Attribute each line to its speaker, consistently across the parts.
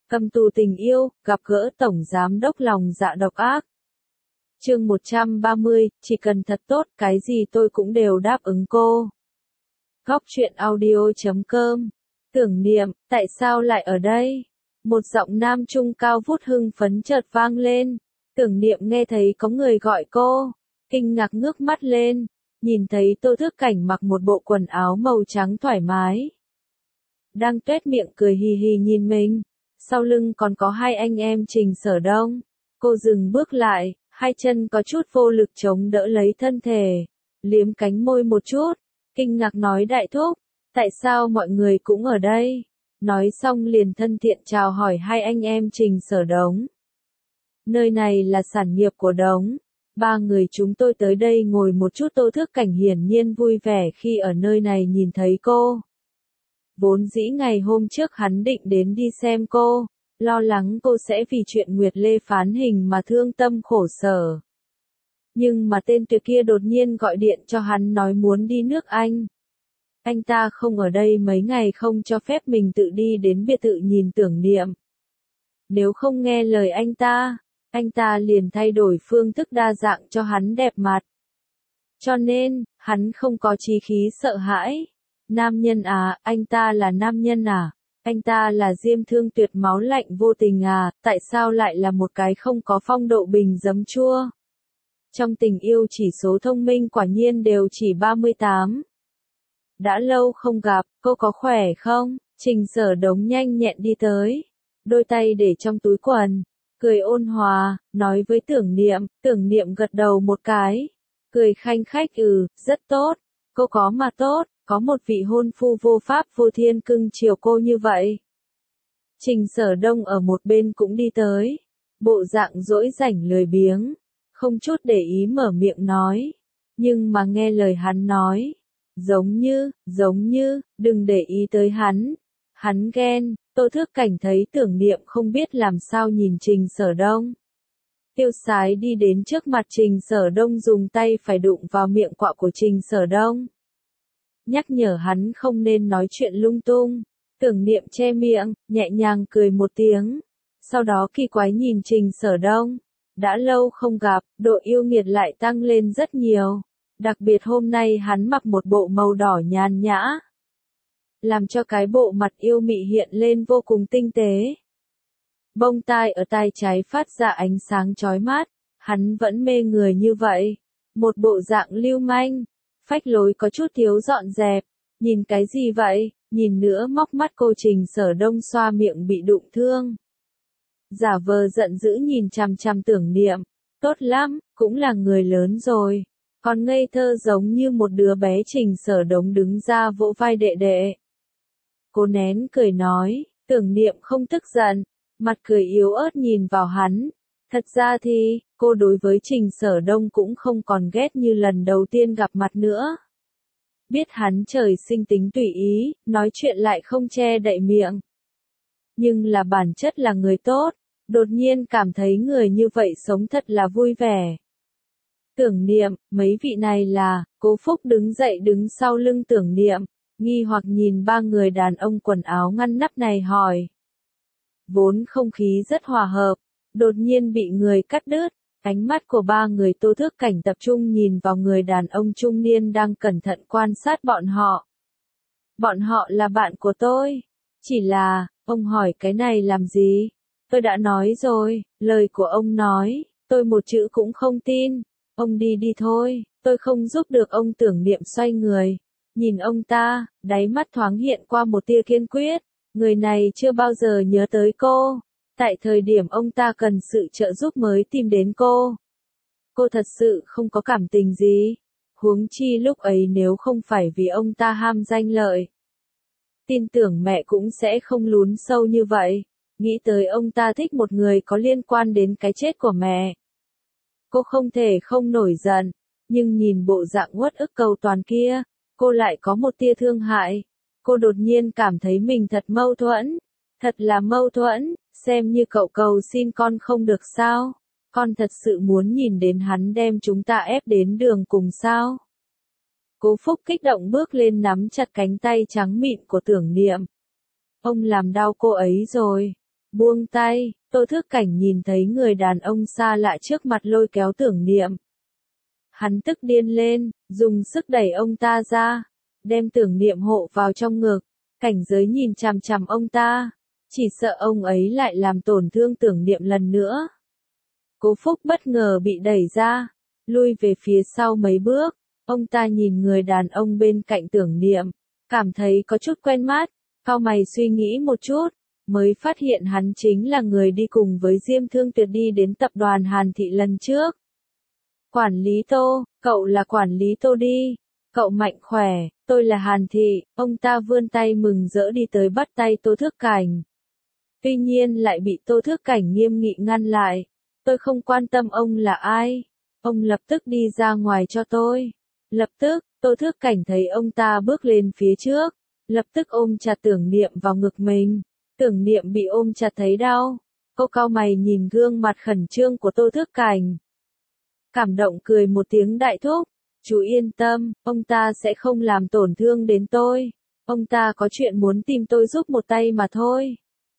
Speaker 1: Cầm tù tình yêu, gặp gỡ tổng giám đốc lòng dạ độc ác. Chương 130, chỉ cần thật tốt, cái gì tôi cũng đều đáp ứng cô. Góc truyện audio.com. Tưởng Niệm, tại sao lại ở đây? Một giọng nam trung cao vút hưng phấn chợt vang lên. Tưởng Niệm nghe thấy có người gọi cô, kinh ngạc ngước mắt lên, nhìn thấy Tô Thức Cảnh mặc một bộ quần áo màu trắng thoải mái, đang tuét miệng cười hì hì nhìn mình. Sau lưng còn có hai anh em Trình Sở Đông. Cô dừng bước lại, hai chân có chút vô lực chống đỡ lấy thân thể, liếm cánh môi một chút, kinh ngạc nói đại thúc, tại sao mọi người cũng ở đây? Nói xong liền thân thiện chào hỏi hai anh em Trình Sở Đống. Nơi này là sản nghiệp của Đống, ba người chúng tôi tới đây ngồi một chút. Tô Thức Cảnh hiển nhiên vui vẻ khi ở nơi này nhìn thấy cô. Vốn dĩ ngày hôm trước hắn định đến đi xem cô, lo lắng cô sẽ vì chuyện Nguyệt Lê phán hình mà thương tâm khổ sở. Nhưng mà tên tuyệt kia đột nhiên gọi điện cho hắn nói muốn đi nước Anh. Anh ta không ở đây mấy ngày, không cho phép mình tự đi đến biệt thự nhìn Tưởng Niệm. Nếu không nghe lời anh ta liền thay đổi phương thức đa dạng cho hắn đẹp mặt. Cho nên, hắn không có chí khí sợ hãi. Nam nhân à, anh ta là nam nhân à? Anh ta là diêm thương tuyệt máu lạnh vô tình à? Tại sao lại là một cái không có phong độ bình giấm chua? Trong tình yêu chỉ số thông minh quả nhiên đều chỉ 38. Đã lâu không gặp, cô có khỏe không? Trình Sở Đống nhanh nhẹn đi tới, đôi tay để trong túi quần, cười ôn hòa, nói với Tưởng Niệm gật đầu một cái, cười khanh khách rất tốt, cô có mà tốt. Có một vị hôn phu vô pháp vô thiên cưng chiều cô như vậy. Trình Sở Đông ở một bên cũng đi tới, bộ dạng dỗi rảnh lười biếng, không chút để ý mở miệng nói, nhưng mà nghe lời hắn nói, giống như, đừng để ý tới hắn ghen. Tô Thức Cảnh thấy Tưởng Niệm không biết làm sao nhìn Trình Sở Đông, tiêu sái đi đến trước mặt Trình Sở Đông, dùng tay phải đụng vào miệng quạ của Trình Sở Đông, nhắc nhở hắn không nên nói chuyện lung tung. Tưởng Niệm che miệng, nhẹ nhàng cười một tiếng, sau đó kỳ quái nhìn Trình Sở Đông. Đã lâu không gặp, độ yêu nghiệt lại tăng lên rất nhiều. Đặc biệt hôm nay hắn mặc một bộ màu đỏ nhàn nhã, làm cho cái bộ mặt yêu mị hiện lên vô cùng tinh tế. Bông tai ở tai trái phát ra ánh sáng chói mắt, hắn vẫn mê người như vậy. Một bộ dạng lưu manh, phách lối có chút thiếu dọn dẹp. Nhìn cái gì vậy? Nhìn nữa móc mắt cô. Trình Sở Đông xoa miệng bị đụng thương, giả vờ giận dữ nhìn chằm chằm Tưởng Niệm. Tốt lắm, cũng là người lớn rồi, còn ngây thơ giống như một đứa bé. Trình Sở Đông đứng ra vỗ vai đệ đệ. Cô nén cười nói, Tưởng Niệm không tức giận, mặt cười yếu ớt nhìn vào hắn. Thật ra thì, cô đối với Trình Sở Đông cũng không còn ghét như lần đầu tiên gặp mặt nữa. Biết hắn trời sinh tính tùy ý, nói chuyện lại không che đậy miệng. Nhưng là bản chất là người tốt, đột nhiên cảm thấy người như vậy sống thật là vui vẻ. Tưởng Niệm, mấy vị này là, Cố Phúc đứng dậy đứng sau lưng Tưởng Niệm, nghi hoặc nhìn ba người đàn ông quần áo ngăn nắp này hỏi. Vốn không khí rất hòa hợp, đột nhiên bị người cắt đứt. Ánh mắt của ba người Tô Thức Cảnh tập trung nhìn vào người đàn ông trung niên đang cẩn thận quan sát bọn họ. Bọn họ là bạn của tôi. Chỉ là, ông hỏi cái này làm gì? Tôi đã nói rồi, lời của ông nói, tôi một chữ cũng không tin. Ông đi đi thôi, tôi không giúp được ông. Tưởng Niệm xoay người, nhìn ông ta, đáy mắt thoáng hiện qua một tia kiên quyết. Người này chưa bao giờ nhớ tới cô. Tại thời điểm ông ta cần sự trợ giúp mới tìm đến cô. Cô thật sự không có cảm tình gì. Huống chi lúc ấy nếu không phải vì ông ta ham danh lợi, tin tưởng mẹ cũng sẽ không lún sâu như vậy. Nghĩ tới ông ta thích một người có liên quan đến cái chết của mẹ, cô không thể không nổi giận. Nhưng nhìn bộ dạng uất ức cầu toàn kia, cô lại có một tia thương hại. Cô đột nhiên cảm thấy mình thật mâu thuẫn. Thật là mâu thuẫn. Xem như cậu cầu xin con không được sao? Con thật sự muốn nhìn đến hắn đem chúng ta ép đến đường cùng sao? Cố Phúc kích động bước lên nắm chặt cánh tay trắng mịn của Tưởng Niệm. Ông làm đau cô ấy rồi. Buông tay, Tô Thức Cảnh nhìn thấy người đàn ông xa lạ trước mặt lôi kéo Tưởng Niệm. Hắn tức điên lên, dùng sức đẩy ông ta ra, đem Tưởng Niệm hộ vào trong ngực. Cảnh giới nhìn chằm chằm ông ta, chỉ sợ ông ấy lại làm tổn thương Tưởng Niệm lần nữa. Cố Phúc bất ngờ bị đẩy ra, lui về phía sau mấy bước, ông ta nhìn người đàn ông bên cạnh Tưởng Niệm, cảm thấy có chút quen mắt, cau mày suy nghĩ một chút, mới phát hiện hắn chính là người đi cùng với Diêm Thương Tuyệt đi đến tập đoàn Hàn Thị lần trước. Quản lý Tô, cậu là quản lý Tô đi, cậu mạnh khỏe, tôi là Hàn Thị, ông ta vươn tay mừng rỡ đi tới bắt tay Tô Thức Cảnh. Tuy nhiên lại bị Tô Thức Cảnh nghiêm nghị ngăn lại, tôi không quan tâm ông là ai, ông lập tức đi ra ngoài cho tôi. Lập tức, Tô Thức Cảnh thấy ông ta bước lên phía trước, lập tức ôm chặt Tưởng Niệm vào ngực mình. Tưởng Niệm bị ôm chặt thấy đau, cô cau mày nhìn gương mặt khẩn trương của Tô Thức Cảnh. Cảm động cười một tiếng đại thúc, chú yên tâm, ông ta sẽ không làm tổn thương đến tôi, ông ta có chuyện muốn tìm tôi giúp một tay mà thôi.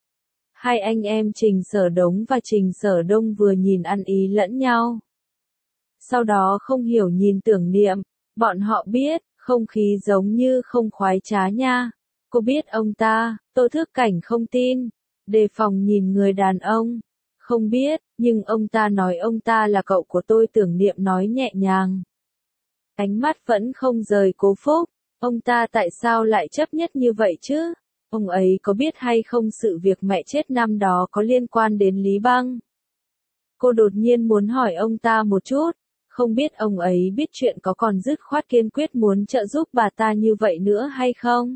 Speaker 1: Hai anh em Trình Sở Đống và Trình Sở Đông vừa nhìn ăn ý lẫn nhau. Sau đó không hiểu nhìn Tưởng Niệm, bọn họ biết, không khí giống như không khoái trá nha. Cô biết ông ta, Tô Thức Cảnh không tin, đề phòng nhìn người đàn ông. Không biết, nhưng ông ta nói ông ta là cậu của tôi, Tưởng Niệm nói nhẹ nhàng. Ánh mắt vẫn không rời Cố Phúc, ông ta tại sao lại chấp nhất như vậy chứ? Ông ấy có biết hay không sự việc mẹ chết năm đó có liên quan đến Lý Băng? Cô đột nhiên muốn hỏi ông ta một chút, không biết ông ấy biết chuyện có còn dứt khoát kiên quyết muốn trợ giúp bà ta như vậy nữa hay không?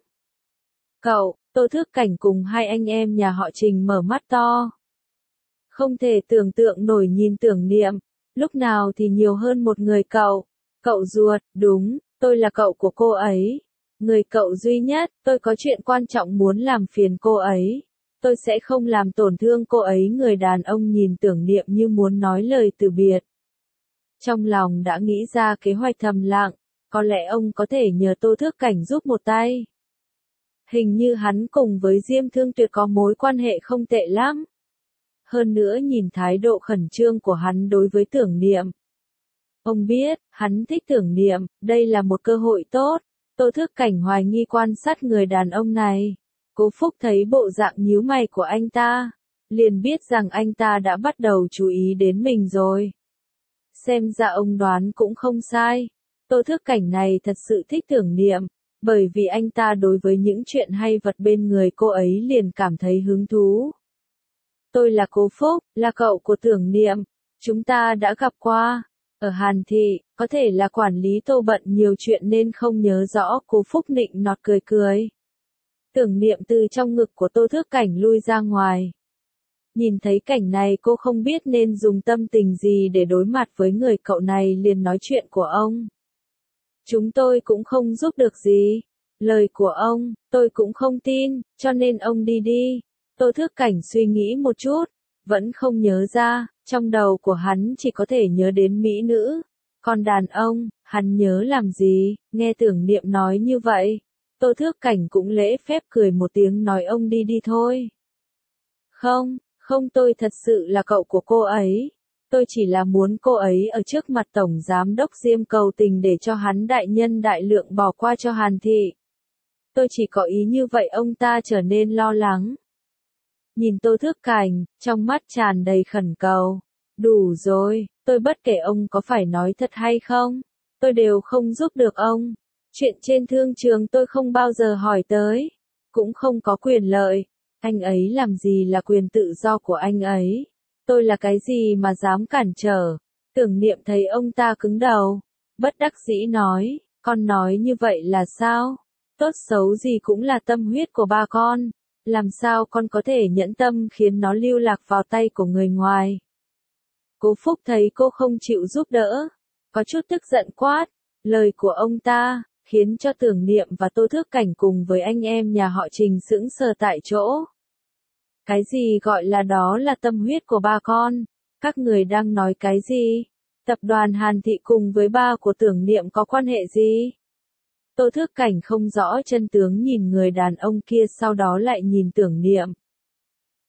Speaker 1: Cậu, Tô Thức Cảnh cùng hai anh em nhà họ Trình mở mắt to. Không thể tưởng tượng nổi nhìn Tưởng Niệm, lúc nào thì nhiều hơn một người cậu. Cậu ruột, đúng, tôi là cậu của cô ấy. Người cậu duy nhất, tôi có chuyện quan trọng muốn làm phiền cô ấy. Tôi sẽ không làm tổn thương cô ấy. Người đàn ông nhìn Tưởng Niệm như muốn nói lời từ biệt. Trong lòng đã nghĩ ra kế hoạch thầm lặng, có lẽ ông có thể nhờ Tô Thức Cảnh giúp một tay. Hình như hắn cùng với Diêm Thương Tuyệt có mối quan hệ không tệ lắm. Hơn nữa nhìn thái độ khẩn trương của hắn đối với Tưởng Niệm. Ông biết, hắn thích Tưởng Niệm, đây là một cơ hội tốt. Tô Thức Cảnh hoài nghi quan sát người đàn ông này. Cố Phúc thấy bộ dạng nhíu mày của anh ta, liền biết rằng anh ta đã bắt đầu chú ý đến mình rồi. Xem ra ông đoán cũng không sai. Tô Thức Cảnh này thật sự thích Tưởng Niệm, bởi vì anh ta đối với những chuyện hay vật bên người cô ấy liền cảm thấy hứng thú. Tôi là Cố Phúc, là cậu của Tưởng Niệm. Chúng ta đã gặp qua. Ở Hàn Thị, có thể là quản lý Tô bận nhiều chuyện nên không nhớ rõ. Cố Phúc nịnh nọt cười cười. Tưởng Niệm từ trong ngực của Tô Thức Cảnh lui ra ngoài. Nhìn thấy cảnh này cô không biết nên dùng tâm tình gì để đối mặt với người cậu này, liền nói chuyện của ông. Chúng tôi cũng không giúp được gì. Lời của ông, tôi cũng không tin, cho nên ông đi đi. Tô Thức Cảnh suy nghĩ một chút, vẫn không nhớ ra, trong đầu của hắn chỉ có thể nhớ đến mỹ nữ. Còn đàn ông, hắn nhớ làm gì, nghe Tưởng Niệm nói như vậy. Tô Thức Cảnh cũng lễ phép cười một tiếng nói ông đi đi thôi. Không, không, tôi thật sự là cậu của cô ấy. Tôi chỉ là muốn cô ấy ở trước mặt Tổng Giám đốc Diêm cầu tình để cho hắn đại nhân đại lượng bỏ qua cho Hàn Thị. Tôi chỉ có ý như vậy. Ông ta trở nên lo lắng. Nhìn Tô Thức Cảnh, trong mắt tràn đầy khẩn cầu. Đủ rồi, tôi bất kể ông có phải nói thật hay không, tôi đều không giúp được ông. Chuyện trên thương trường tôi không bao giờ hỏi tới, cũng không có quyền lợi. Anh ấy làm gì là quyền tự do của anh ấy. Tôi là cái gì mà dám cản trở. Tưởng Niệm thấy ông ta cứng đầu, bất đắc dĩ nói, con nói như vậy là sao? Tốt xấu gì cũng là tâm huyết của ba con. Làm sao con có thể nhẫn tâm khiến nó lưu lạc vào tay của người ngoài? Cố Phúc thấy cô không chịu giúp đỡ, có chút tức giận quát. Lời của ông ta khiến cho Tưởng Niệm và Tô Thức Cảnh cùng với anh em nhà họ Trình sững sờ tại chỗ. Cái gì gọi là đó là tâm huyết của ba con? Các người đang nói cái gì? Tập đoàn Hàn Thị cùng với ba của Tưởng Niệm có quan hệ gì? Tô Thức Cảnh không rõ chân tướng nhìn người đàn ông kia, sau đó lại nhìn Tưởng Niệm.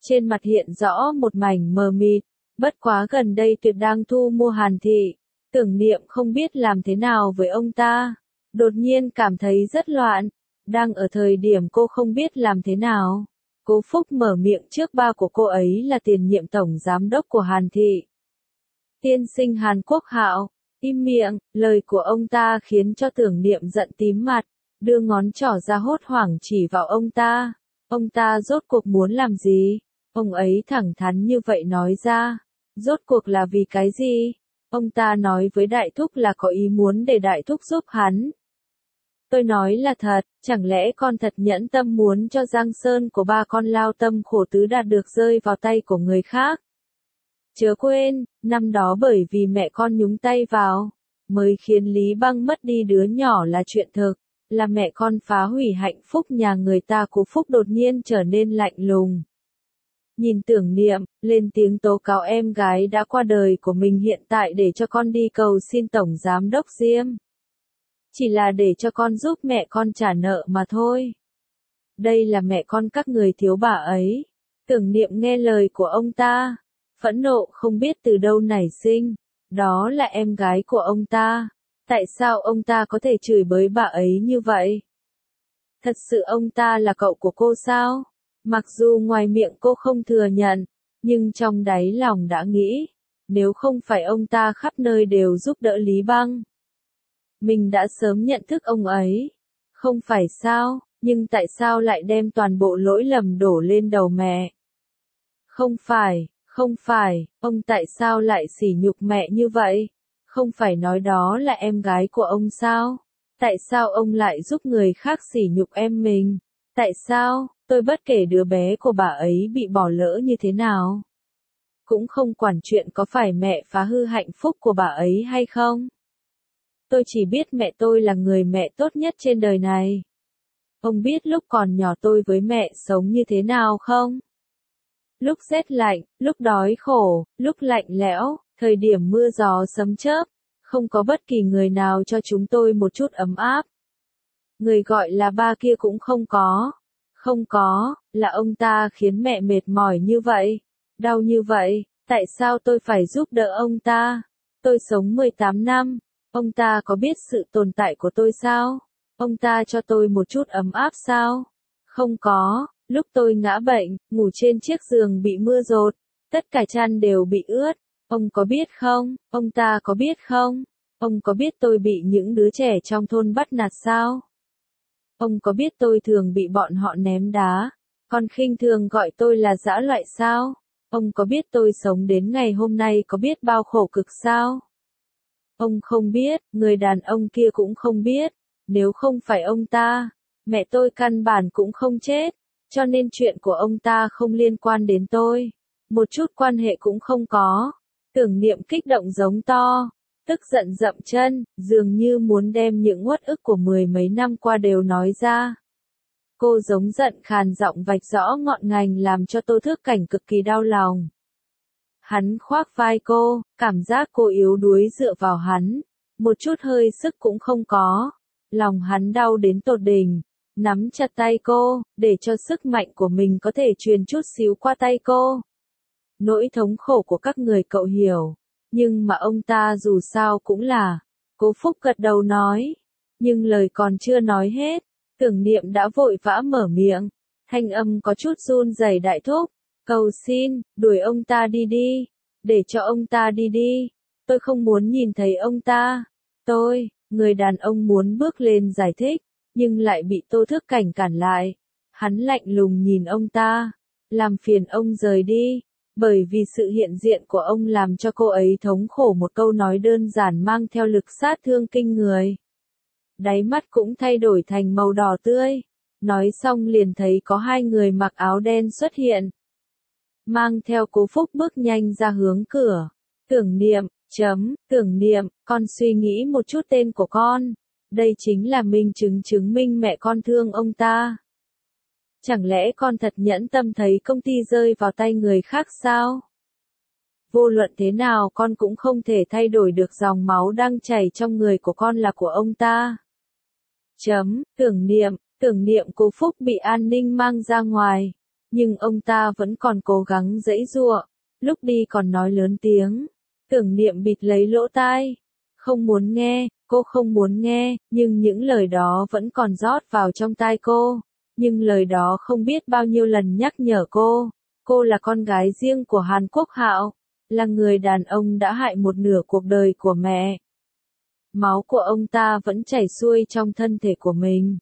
Speaker 1: Trên mặt hiện rõ một mảnh mờ mịt, bất quá gần đây Tuyệt đang thu mua Hàn Thị, Tưởng Niệm không biết làm thế nào với ông ta, đột nhiên cảm thấy rất loạn, đang ở thời điểm cô không biết làm thế nào. Cố Phúc mở miệng trước ba của cô ấy là tiền nhiệm tổng giám đốc của Hàn Thị. Tiên sinh Hàn Quốc Hạo, im miệng, lời của ông ta khiến cho Tưởng Niệm giận tím mặt, đưa ngón trỏ ra hốt hoảng chỉ vào ông ta. Ông ta rốt cuộc muốn làm gì? Ông ấy thẳng thắn như vậy nói ra. Rốt cuộc là vì cái gì? Ông ta nói với Đại Thúc là có ý muốn để Đại Thúc giúp hắn. Tôi nói là thật, chẳng lẽ con thật nhẫn tâm muốn cho Giang Sơn của ba con lao tâm khổ tứ đạt được rơi vào tay của người khác? Chớ quên, năm đó bởi vì mẹ con nhúng tay vào, mới khiến Lý Băng mất đi đứa nhỏ là chuyện thực, là mẹ con phá hủy hạnh phúc nhà người ta. Cố Phúc đột nhiên trở nên lạnh lùng. Nhìn Tưởng Niệm, lên tiếng tố cáo em gái đã qua đời của mình hiện tại để cho con đi cầu xin Tổng Giám đốc Diêm. Chỉ là để cho con giúp mẹ con trả nợ mà thôi. Đây là mẹ con các người thiếu bà ấy. Tưởng Niệm nghe lời của ông ta, phẫn nộ không biết từ đâu nảy sinh. Đó là em gái của ông ta. Tại sao ông ta có thể chửi bới bà ấy như vậy? Thật sự ông ta là cậu của cô sao? Mặc dù ngoài miệng cô không thừa nhận, nhưng trong đáy lòng đã nghĩ, nếu không phải ông ta khắp nơi đều giúp đỡ Lý Băng, mình đã sớm nhận thức ông ấy. Không phải sao, nhưng tại sao lại đem toàn bộ lỗi lầm đổ lên đầu mẹ? Không phải, ông tại sao lại sỉ nhục mẹ như vậy? Không phải nói đó là em gái của ông sao? Tại sao ông lại giúp người khác sỉ nhục em mình? Tại sao, tôi bất kể đứa bé của bà ấy bị bỏ lỡ như thế nào, cũng không quản chuyện có phải mẹ phá hư hạnh phúc của bà ấy hay không. Tôi chỉ biết mẹ tôi là người mẹ tốt nhất trên đời này. Ông biết lúc còn nhỏ tôi với mẹ sống như thế nào không? Lúc rét lạnh, lúc đói khổ, lúc lạnh lẽo, thời điểm mưa gió sấm chớp, không có bất kỳ người nào cho chúng tôi một chút ấm áp. Người gọi là ba kia cũng không có. Không có, là ông ta khiến mẹ mệt mỏi như vậy, đau như vậy, tại sao tôi phải giúp đỡ ông ta? Tôi sống 18 năm, ông ta có biết sự tồn tại của tôi sao? Ông ta cho tôi một chút ấm áp sao? Không có, lúc tôi ngã bệnh, ngủ trên chiếc giường bị mưa dột, tất cả chăn đều bị ướt, ông có biết không? Ông ta có biết không? Ông có biết tôi bị những đứa trẻ trong thôn bắt nạt sao? Ông có biết tôi thường bị bọn họ ném đá, còn khinh thường gọi tôi là dã loại sao? Ông có biết tôi sống đến ngày hôm nay có biết bao khổ cực sao? Ông không biết, người đàn ông kia cũng không biết, nếu không phải ông ta, mẹ tôi căn bản cũng không chết, cho nên chuyện của ông ta không liên quan đến tôi, một chút quan hệ cũng không có. Tưởng Niệm kích động giống to, tức giận dậm chân, dường như muốn đem những uất ức của mười mấy năm qua đều nói ra. Cô giống giận khàn giọng vạch rõ ngọn ngành làm cho Tô Thước Cảnh cực kỳ đau lòng. Hắn khoác vai cô, cảm giác cô yếu đuối dựa vào hắn, một chút hơi sức cũng không có. Lòng hắn đau đến tột đỉnh, nắm chặt tay cô, để cho sức mạnh của mình có thể truyền chút xíu qua tay cô. Nỗi thống khổ của các người cậu hiểu, nhưng mà ông ta dù sao cũng là. Cố Phúc gật đầu nói, nhưng lời còn chưa nói hết, Tưởng Niệm đã vội vã mở miệng, thanh âm có chút run rẩy. Đại thúc, cầu xin, đuổi ông ta đi đi, để cho ông ta đi đi, tôi không muốn nhìn thấy ông ta. Người đàn ông muốn bước lên giải thích, nhưng lại bị Tô Thước Cảnh cản lại. Hắn lạnh lùng nhìn ông ta, làm phiền ông rời đi, bởi vì sự hiện diện của ông làm cho cô ấy thống khổ. Một câu nói đơn giản mang theo lực sát thương kinh người. Đáy mắt cũng thay đổi thành màu đỏ tươi. Nói xong liền thấy có hai người mặc áo đen xuất hiện, mang theo Cố Phúc bước nhanh ra hướng cửa. Tưởng Niệm, con suy nghĩ một chút tên của con. Đây chính là minh chứng minh mẹ con thương ông ta. Chẳng lẽ con thật nhẫn tâm thấy công ty rơi vào tay người khác sao? Vô luận thế nào con cũng không thể thay đổi được dòng máu đang chảy trong người của con là của ông ta. Tưởng Niệm, Cố Phúc bị an ninh mang ra ngoài. Nhưng ông ta vẫn còn cố gắng giãy giụa, lúc đi còn nói lớn tiếng. Tưởng Niệm bịt lấy lỗ tai. Không muốn nghe, cô không muốn nghe, nhưng những lời đó vẫn còn rót vào trong tai cô. Nhưng lời đó không biết bao nhiêu lần nhắc nhở cô là con gái riêng của Hàn Quốc Hạo, là người đàn ông đã hại một nửa cuộc đời của mẹ. Máu của ông ta vẫn chảy xuôi trong thân thể của mình.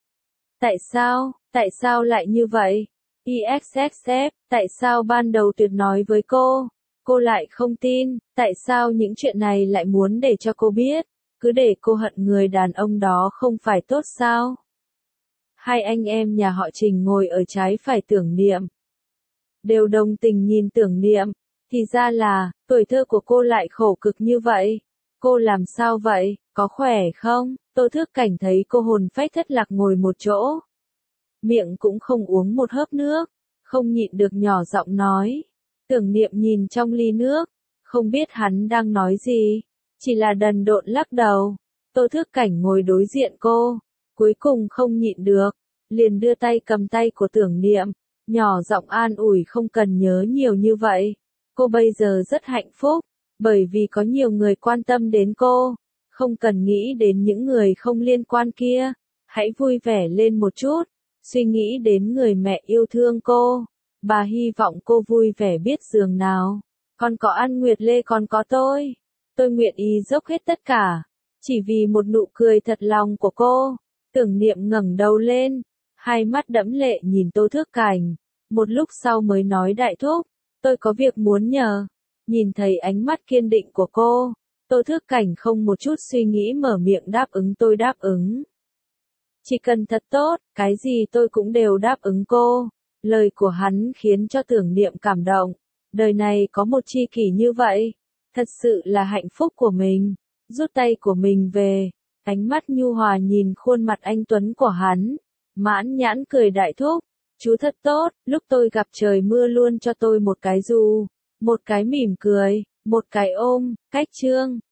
Speaker 1: Tại sao lại như vậy? IXXF, tại sao ban đầu Tuyệt nói với cô lại không tin, tại sao những chuyện này lại muốn để cho cô biết, cứ để cô hận người đàn ông đó không phải tốt sao? Hai anh em nhà họ Trình ngồi ở trái phải Tưởng Niệm. Đều đồng tình nhìn Tưởng Niệm, thì ra là, tuổi thơ của cô lại khổ cực như vậy. Cô làm sao vậy, có khỏe không? Tô Thước Cảnh thấy cô hồn phách thất lạc ngồi một chỗ. Miệng cũng không uống một hớp nước, không nhịn được nhỏ giọng nói. Tưởng Niệm nhìn trong ly nước, không biết hắn đang nói gì, chỉ là đần độn lắc đầu. Tô Thước Cảnh ngồi đối diện cô, cuối cùng không nhịn được, liền đưa tay cầm tay của Tưởng Niệm, nhỏ giọng an ủi không cần nhớ nhiều như vậy. Cô bây giờ rất hạnh phúc, bởi vì có nhiều người quan tâm đến cô, không cần nghĩ đến những người không liên quan kia, hãy vui vẻ lên một chút, suy nghĩ đến người mẹ yêu thương cô. Bà hy vọng cô vui vẻ biết giường nào. Con có An Nguyệt Lê còn có tôi. Tôi nguyện ý dốc hết tất cả. Chỉ vì một nụ cười thật lòng của cô. Tưởng Niệm ngẩng đầu lên. Hai mắt đẫm lệ nhìn Tô Thước Cảnh. Một lúc sau mới nói đại thúc. Tôi có việc muốn nhờ. Nhìn thấy ánh mắt kiên định của cô. Tô Thước Cảnh không một chút suy nghĩ mở miệng đáp ứng tôi đáp ứng. Chỉ cần thật tốt, cái gì tôi cũng đều đáp ứng cô. Lời của hắn khiến cho Tưởng Niệm cảm động. Đời này có một tri kỷ như vậy. Thật sự là hạnh phúc của mình. Rút tay của mình về. Ánh mắt nhu hòa nhìn khuôn mặt anh tuấn của hắn. Mãn nhãn cười đại thúc. Chú thật tốt, lúc tôi gặp trời mưa luôn cho tôi một cái dù. Một cái mỉm cười. Một cái ôm. Cách trương.